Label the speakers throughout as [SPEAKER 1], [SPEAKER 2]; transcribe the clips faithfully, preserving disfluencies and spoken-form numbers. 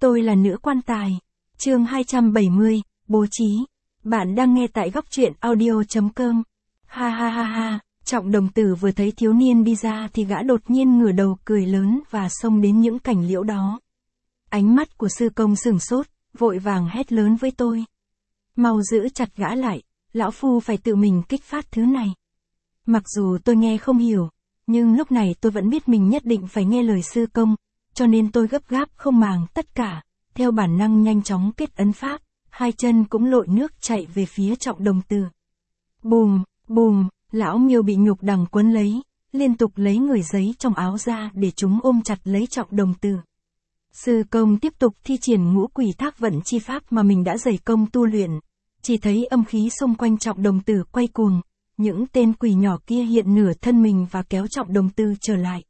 [SPEAKER 1] Tôi là nữ quan tài. Chương hai trăm bảy mươi, bố trí. Bạn đang nghe tại góc truyện audio chấm com. Ha ha ha ha, Trọng Đồng Tử vừa thấy thiếu niên đi ra thì gã đột nhiên ngửa đầu cười lớn và xông đến những cành liễu đó. Ánh mắt của sư công sửng sốt, vội vàng hét lớn với tôi. Mau giữ chặt gã lại, lão phu phải tự mình kích phát thứ này. Mặc dù tôi nghe không hiểu, nhưng lúc này tôi vẫn biết mình nhất định phải nghe lời sư công, cho nên tôi gấp gáp không màng tất cả, theo bản năng nhanh chóng kết ấn pháp, hai chân cũng lội nước chạy về phía Trọng Đồng Tử. Bùm, bùm, lão Miêu bị nhục đằng quấn lấy, liên tục lấy người giấy trong áo ra để chúng ôm chặt lấy Trọng Đồng Tử. Sư công tiếp tục thi triển ngũ quỷ thác vận chi pháp mà mình đã dày công tu luyện, chỉ thấy âm khí xung quanh Trọng Đồng Tử quay cuồng, những tên quỷ nhỏ kia hiện nửa thân mình và kéo Trọng Đồng Tử trở lại.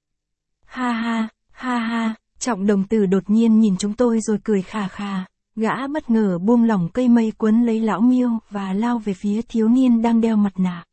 [SPEAKER 1] Ha ha, ha ha, Trọng Đồng Tử đột nhiên nhìn chúng tôi rồi cười khà khà, gã bất ngờ buông lỏng cây mây quấn lấy lão Miêu và lao về phía thiếu niên đang đeo mặt nạ.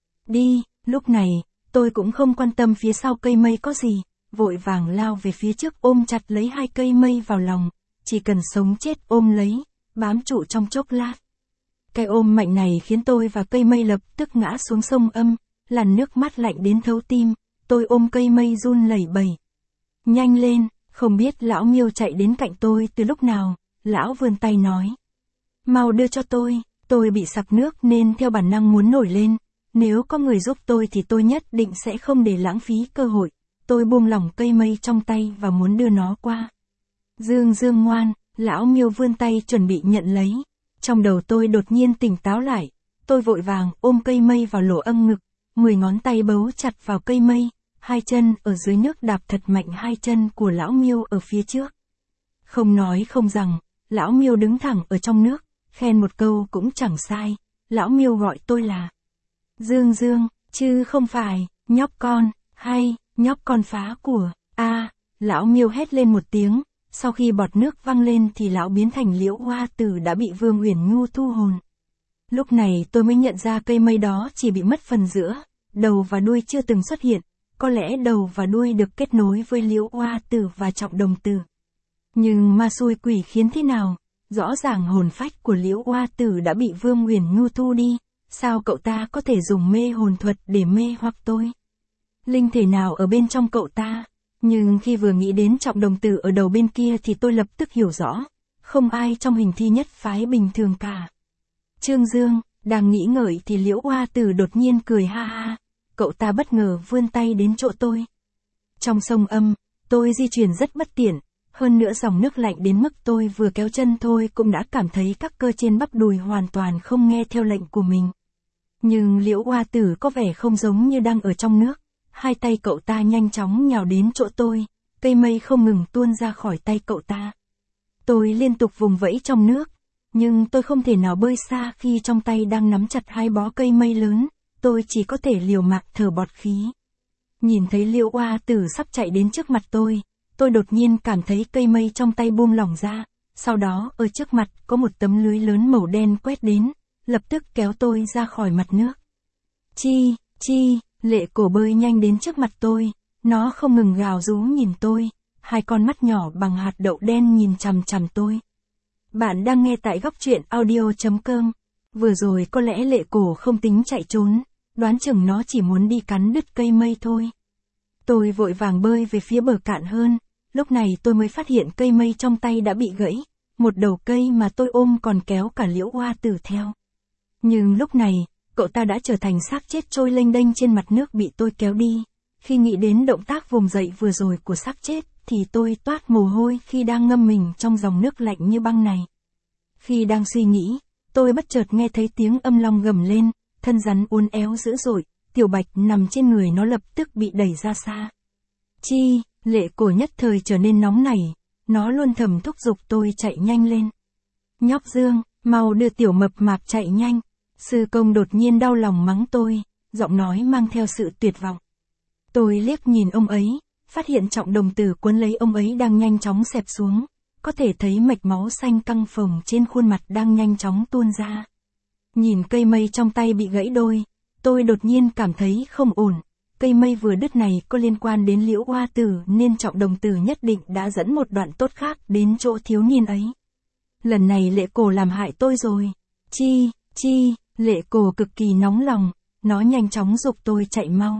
[SPEAKER 1] Đi, lúc này, tôi cũng không quan tâm phía sau cây mây có gì, vội vàng lao về phía trước ôm chặt lấy hai cây mây vào lòng, chỉ cần sống chết ôm lấy, bám trụ trong chốc lát. Cái ôm mạnh này khiến tôi và cây mây lập tức ngã xuống sông âm, làn nước mắt lạnh đến thấu tim, tôi ôm cây mây run lẩy bẩy. Nhanh lên, không biết lão Miêu chạy đến cạnh tôi từ lúc nào, lão vươn tay nói. Mau đưa cho tôi, tôi bị sặc nước nên theo bản năng muốn nổi lên, nếu có người giúp tôi thì tôi nhất định sẽ không để lãng phí cơ hội, tôi buông lỏng cây mây trong tay và muốn đưa nó qua. Dương Dương ngoan, lão Miêu vươn tay chuẩn bị nhận lấy. Trong đầu tôi đột nhiên tỉnh táo lại, tôi vội vàng ôm cây mây vào lỗ âm ngực, mười ngón tay bấu chặt vào cây mây, hai chân ở dưới nước đạp thật mạnh hai chân của lão Miêu ở phía trước. Không nói không rằng, lão Miêu đứng thẳng ở trong nước, khen một câu cũng chẳng sai, lão Miêu gọi tôi là Dương Dương, chứ không phải, nhóc con, hay, nhóc con phá của, a lão Miêu hét lên một tiếng. Sau khi bọt nước văng lên thì lão biến thành Liễu Hoa Tử đã bị Vương Uyển Nhu thu hồn. Lúc này tôi mới nhận ra cây mây đó chỉ bị mất phần giữa, đầu và đuôi chưa từng xuất hiện, có lẽ đầu và đuôi được kết nối với Liễu Hoa Tử và Trọng Đồng Tử. Nhưng ma xui quỷ khiến thế nào, rõ ràng hồn phách của Liễu Hoa Tử đã bị Vương Uyển Nhu thu đi, sao cậu ta có thể dùng mê hồn thuật để mê hoặc tôi? Linh thể nào ở bên trong cậu ta? Nhưng khi vừa nghĩ đến Trọng Đồng Tử ở đầu bên kia thì tôi lập tức hiểu rõ, không ai trong hình thi nhất phái bình thường cả. Trương Dương, đang nghĩ ngợi thì Liễu Hoa Tử đột nhiên cười ha ha, cậu ta bất ngờ vươn tay đến chỗ tôi. Trong sông âm, tôi di chuyển rất bất tiện, hơn nữa dòng nước lạnh đến mức tôi vừa kéo chân thôi cũng đã cảm thấy các cơ trên bắp đùi hoàn toàn không nghe theo lệnh của mình. Nhưng Liễu Hoa Tử có vẻ không giống như đang ở trong nước. Hai tay cậu ta nhanh chóng nhào đến chỗ tôi, cây mây không ngừng tuôn ra khỏi tay cậu ta. Tôi liên tục vùng vẫy trong nước, nhưng tôi không thể nào bơi xa khi trong tay đang nắm chặt hai bó cây mây lớn, tôi chỉ có thể liều mạng thở bọt khí. Nhìn thấy Liễu Hoa Tử sắp chạy đến trước mặt tôi, tôi đột nhiên cảm thấy cây mây trong tay buông lỏng ra, sau đó ở trước mặt có một tấm lưới lớn màu đen quét đến, lập tức kéo tôi ra khỏi mặt nước. Chi, chi... Lệ Cổ bơi nhanh đến trước mặt tôi, nó không ngừng gào rú nhìn tôi, hai con mắt nhỏ bằng hạt đậu đen nhìn chằm chằm tôi. Bạn đang nghe tại góc truyện audio chấm com. Vừa rồi có lẽ Lệ Cổ không tính chạy trốn, đoán chừng nó chỉ muốn đi cắn đứt cây mây thôi. Tôi vội vàng bơi về phía bờ cạn hơn, lúc này tôi mới phát hiện cây mây trong tay đã bị gãy, một đầu cây mà tôi ôm còn kéo cả Liễu Hoa Tử theo. Nhưng lúc này, cậu ta đã trở thành xác chết trôi lênh đênh trên mặt nước bị tôi kéo đi. Khi nghĩ đến động tác vùng dậy vừa rồi của xác chết, thì tôi toát mồ hôi khi đang ngâm mình trong dòng nước lạnh như băng này. Khi đang suy nghĩ, tôi bất chợt nghe thấy tiếng âm long gầm lên, thân rắn uốn éo dữ dội, Tiểu Bạch nằm trên người nó lập tức bị đẩy ra xa. Chi, Lệ Cổ nhất thời trở nên nóng nảy, nó luôn thầm thúc giục tôi chạy nhanh lên. Nhóc Dương, mau đưa Tiểu Mập Mạp chạy nhanh. Sư công đột nhiên đau lòng mắng tôi, giọng nói mang theo sự tuyệt vọng. Tôi liếc nhìn ông ấy, phát hiện Trọng Đồng Tử cuốn lấy ông ấy đang nhanh chóng xẹp xuống, có thể thấy mạch máu xanh căng phồng trên khuôn mặt đang nhanh chóng tuôn ra. Nhìn cây mây trong tay bị gãy đôi, tôi đột nhiên cảm thấy không ổn, cây mây vừa đứt này có liên quan đến Liễu Hoa Tử nên Trọng Đồng Tử nhất định đã dẫn một đoạn tốt khác đến chỗ thiếu niên ấy. Lần này Lệ Cổ làm hại tôi rồi. Chi, chi, Lệ Cổ cực kỳ nóng lòng, nó nhanh chóng giục tôi chạy mau.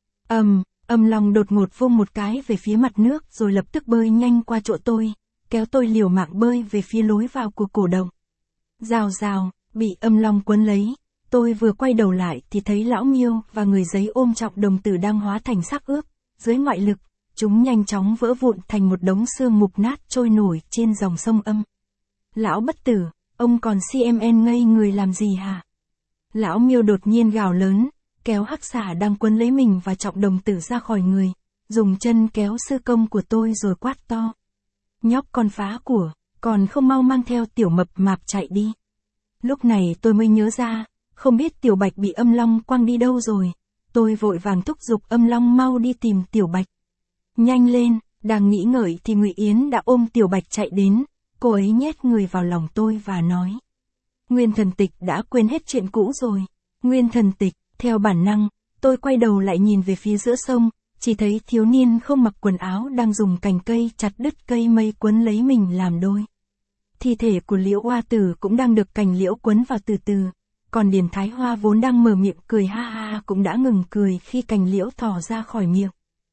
[SPEAKER 1] Ầm, Âm Long đột ngột vung một cái về phía mặt nước rồi lập tức bơi nhanh qua chỗ tôi, kéo tôi liều mạng bơi về phía lối vào của cổ động. Rào rào, bị Âm Long quấn lấy, tôi vừa quay đầu lại thì thấy lão Miêu và người giấy ôm Trọng Đồng Tử đang hóa thành xác ướp, dưới ngoại lực, chúng nhanh chóng vỡ vụn thành một đống xương mục nát trôi nổi trên dòng sông Âm. Lão Bất Tử, ông còn xê em en ngây người làm gì hả? Lão Miêu đột nhiên gào lớn, kéo hắc xà đang quấn lấy mình và Trọng Đồng Tử ra khỏi người, dùng chân kéo sư công của tôi rồi quát to. Nhóc con phá của, còn không mau mang theo Tiểu Mập Mạp chạy đi. Lúc này tôi mới nhớ ra, không biết Tiểu Bạch bị Âm Long quăng đi đâu rồi. Tôi vội vàng thúc giục Âm Long mau đi tìm Tiểu Bạch. Nhanh lên, đang nghĩ ngợi thì Ngụy Yến đã ôm Tiểu Bạch chạy đến, cô ấy nhét người vào lòng tôi và nói. Nguyên Thần Tịch đã quên hết chuyện cũ rồi. Nguyên Thần Tịch, theo bản năng, tôi quay đầu lại nhìn về phía giữa sông, chỉ thấy thiếu niên không mặc quần áo đang dùng cành cây chặt đứt cây mây quấn lấy mình làm đôi. Thi thể của Liễu Hoa Tử cũng đang được cành liễu quấn vào từ từ, còn Điền Thái Hoa vốn đang mở miệng cười ha ha cũng đã ngừng cười khi cành liễu thò ra khỏi miệng.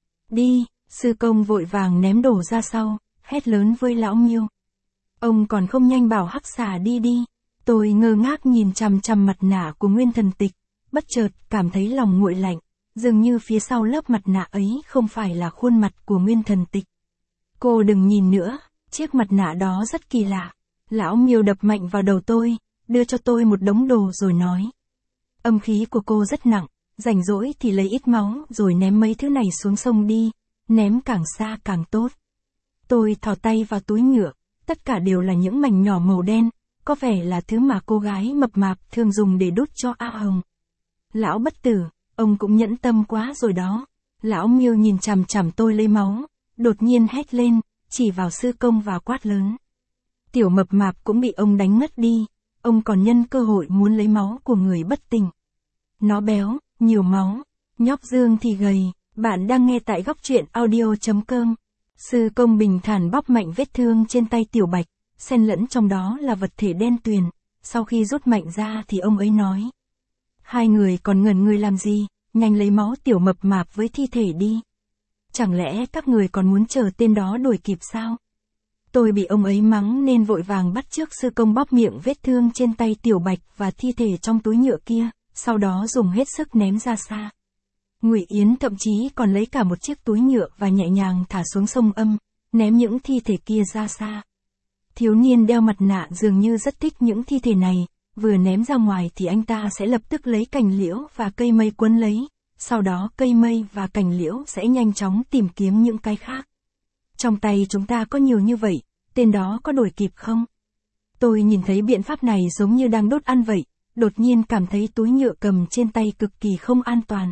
[SPEAKER 1] Đi, sư công vội vàng ném đổ ra sau, hét lớn với lão Miêu. Ông còn không nhanh bảo hắc xà đi đi. Tôi ngơ ngác nhìn chằm chằm mặt nạ của Nguyên Thần Tịch, bất chợt cảm thấy lòng nguội lạnh, dường như phía sau lớp mặt nạ ấy không phải là khuôn mặt của Nguyên Thần Tịch. Cô đừng nhìn nữa, chiếc mặt nạ đó rất kỳ lạ. Lão Miêu đập mạnh vào đầu tôi, đưa cho tôi một đống đồ rồi nói. Âm khí của cô rất nặng, rảnh rỗi thì lấy ít máu rồi ném mấy thứ này xuống sông đi, ném càng xa càng tốt. Tôi thò tay vào túi nhựa, tất cả đều là những mảnh nhỏ màu đen, có vẻ là thứ mà cô gái mập mạp thường dùng để đút cho A Hồng. Lão Bất Tử, ông cũng nhẫn tâm quá rồi đó. Lão Miêu nhìn chằm chằm tôi lấy máu, đột nhiên hét lên, chỉ vào sư công và quát lớn. Tiểu Mập Mạp cũng bị ông đánh ngất đi, ông còn nhân cơ hội muốn lấy máu của người bất tỉnh. Nó béo, nhiều máu, nhóc Dương thì gầy. Bạn đang nghe tại góc truyện audio chấm com. Sư công bình thản bóp mạnh vết thương trên tay Tiểu Bạch, xen lẫn trong đó là vật thể đen tuyền. Sau khi rút mạnh ra thì ông ấy nói. Hai người còn ngẩn người làm gì, nhanh lấy máu Tiểu Mập Mạp với thi thể đi. Chẳng lẽ các người còn muốn chờ tên đó đuổi kịp sao? Tôi bị ông ấy mắng nên vội vàng bắt chước sư công bóp miệng vết thương trên tay Tiểu Bạch và thi thể trong túi nhựa kia, sau đó dùng hết sức ném ra xa. Ngụy Yến thậm chí còn lấy cả một chiếc túi nhựa và nhẹ nhàng thả xuống sông Âm, ném những thi thể kia ra xa. Thiếu niên đeo mặt nạ dường như rất thích những thi thể này, vừa ném ra ngoài thì anh ta sẽ lập tức lấy cành liễu và cây mây quấn lấy, sau đó cây mây và cành liễu sẽ nhanh chóng tìm kiếm những cái khác. Trong tay chúng ta có nhiều như vậy, tên đó có đuổi kịp không? Tôi nhìn thấy biện pháp này giống như đang đốt ăn vậy, đột nhiên cảm thấy túi nhựa cầm trên tay cực kỳ không an toàn.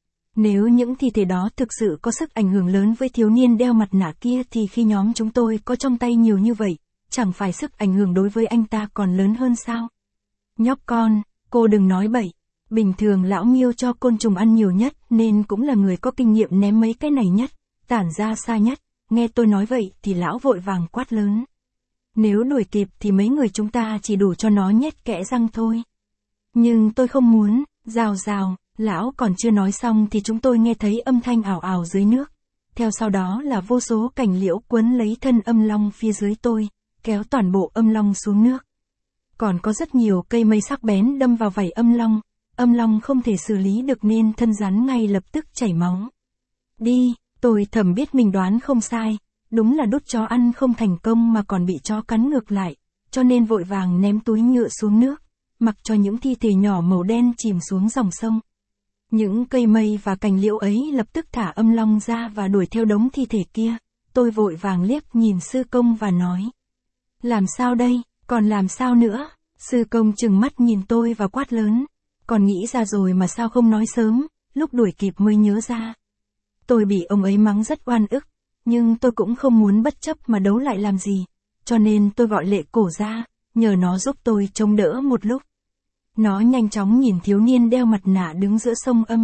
[SPEAKER 1] Nếu những thi thể đó thực sự có sức ảnh hưởng lớn với thiếu niên đeo mặt nạ kia thì khi nhóm chúng tôi có trong tay nhiều như vậy, chẳng phải sức ảnh hưởng đối với anh ta còn lớn hơn sao? Nhóc con, cô đừng nói bậy. Bình thường lão Miêu cho côn trùng ăn nhiều nhất nên cũng là người có kinh nghiệm ném mấy cái này nhất, tản ra xa nhất. Nghe tôi nói vậy thì lão vội vàng quát lớn. Nếu đuổi kịp thì mấy người chúng ta chỉ đủ cho nó nhét kẽ răng thôi. Nhưng tôi không muốn, rào rào, lão còn chưa nói xong thì chúng tôi nghe thấy âm thanh ảo ảo dưới nước. Theo sau đó là vô số cành liễu quấn lấy thân Âm Long phía dưới tôi, kéo toàn bộ Âm Long xuống nước. Còn có rất nhiều cây mây sắc bén đâm vào vảy Âm Long, Âm Long không thể xử lý được nên thân rắn ngay lập tức chảy máu. Đi, tôi thầm biết mình đoán không sai, đúng là đút chó ăn không thành công mà còn bị chó cắn ngược lại, cho nên vội vàng ném túi nhựa xuống nước, mặc cho những thi thể nhỏ màu đen chìm xuống dòng sông. Những cây mây và cành liễu ấy lập tức thả Âm Long ra và đuổi theo đống thi thể kia. Tôi vội vàng liếc nhìn sư công và nói. Làm sao đây, còn làm sao nữa? Sư công trừng mắt nhìn tôi và quát lớn. Còn nghĩ ra rồi mà sao không nói sớm, lúc đuổi kịp mới nhớ ra. Tôi bị ông ấy mắng rất oan ức, nhưng tôi cũng không muốn bất chấp mà đấu lại làm gì, cho nên tôi gọi Lệ Cổ ra, nhờ nó giúp tôi chống đỡ một lúc. Nó nhanh chóng nhìn thiếu niên đeo mặt nạ đứng giữa sông Âm,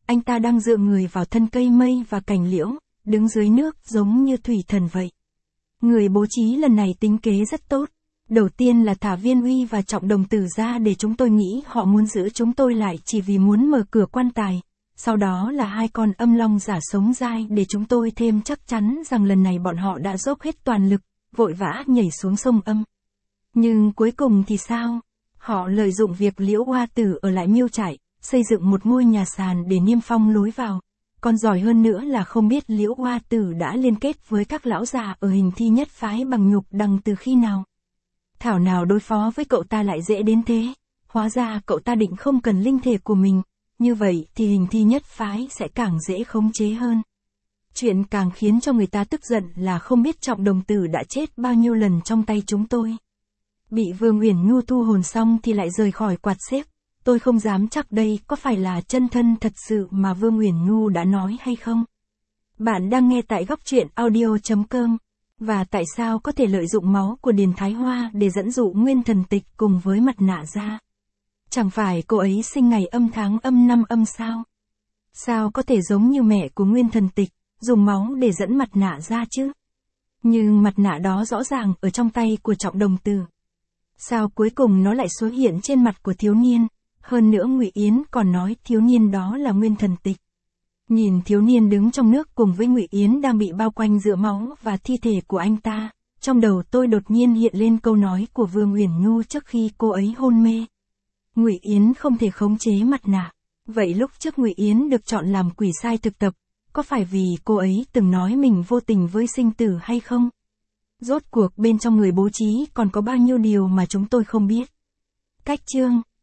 [SPEAKER 1] anh ta đang dựa người vào thân cây mây và cành liễu, đứng dưới nước giống như thủy thần vậy. Người bố trí lần này tính kế rất tốt. Đầu tiên là thả Viên Uy và Trọng Đồng Tử ra để chúng tôi nghĩ họ muốn giữ chúng tôi lại chỉ vì muốn mở cửa quan tài. Sau đó là hai con âm long giả sống dai để chúng tôi thêm chắc chắn rằng lần này bọn họ đã dốc hết toàn lực, vội vã nhảy xuống sông âm. Nhưng cuối cùng thì sao? Họ lợi dụng việc Liễu Hoa Tử ở lại miêu trại, xây dựng một ngôi nhà sàn để niêm phong lối vào. Còn giỏi hơn nữa là không biết Liễu Hoa Tử đã liên kết với các lão già ở Hình Thi Nhất Phái bằng nhục đằng từ khi nào. Thảo nào đối phó với cậu ta lại dễ đến thế. Hóa ra cậu ta định không cần linh thể của mình. Như vậy thì Hình Thi Nhất Phái sẽ càng dễ khống chế hơn. Chuyện càng khiến cho người ta tức giận là không biết Trọng Đồng Tử đã chết bao nhiêu lần trong tay chúng tôi. Bị Vương Uyển Nhu thu hồn xong thì lại rời khỏi quạt xếp. Tôi không dám chắc đây có phải là chân thân thật sự mà Vương Uyển Nhu đã nói hay không. Bạn đang nghe tại góc truyện audio chấm com. Và tại sao có thể lợi dụng máu của Điền Thái Hoa để dẫn dụ Nguyên Thần Tịch cùng với mặt nạ ra? Chẳng phải cô ấy sinh ngày âm tháng âm năm âm sao? Sao có thể giống như mẹ của Nguyên Thần Tịch, dùng máu để dẫn mặt nạ ra chứ? Nhưng mặt nạ đó rõ ràng ở trong tay của Trọng Đồng Tử. Sao cuối cùng nó lại xuất hiện trên mặt của thiếu niên? Hơn nữa Ngụy Yến còn nói thiếu niên đó là Nguyên Thần Tịch. Nhìn thiếu niên đứng trong nước cùng với Ngụy Yến đang bị bao quanh giữa máu và thi thể của anh ta, trong đầu tôi đột nhiên hiện lên câu nói của Vương Uyển Nhu trước khi cô ấy hôn mê. Ngụy Yến không thể khống chế mặt nạ. Vậy lúc trước Ngụy Yến được chọn làm quỷ sai thực tập, có phải vì cô ấy từng nói mình vô tình với sinh tử hay không? Rốt cuộc bên trong người bố trí còn có bao nhiêu điều mà chúng tôi không biết. Cách chương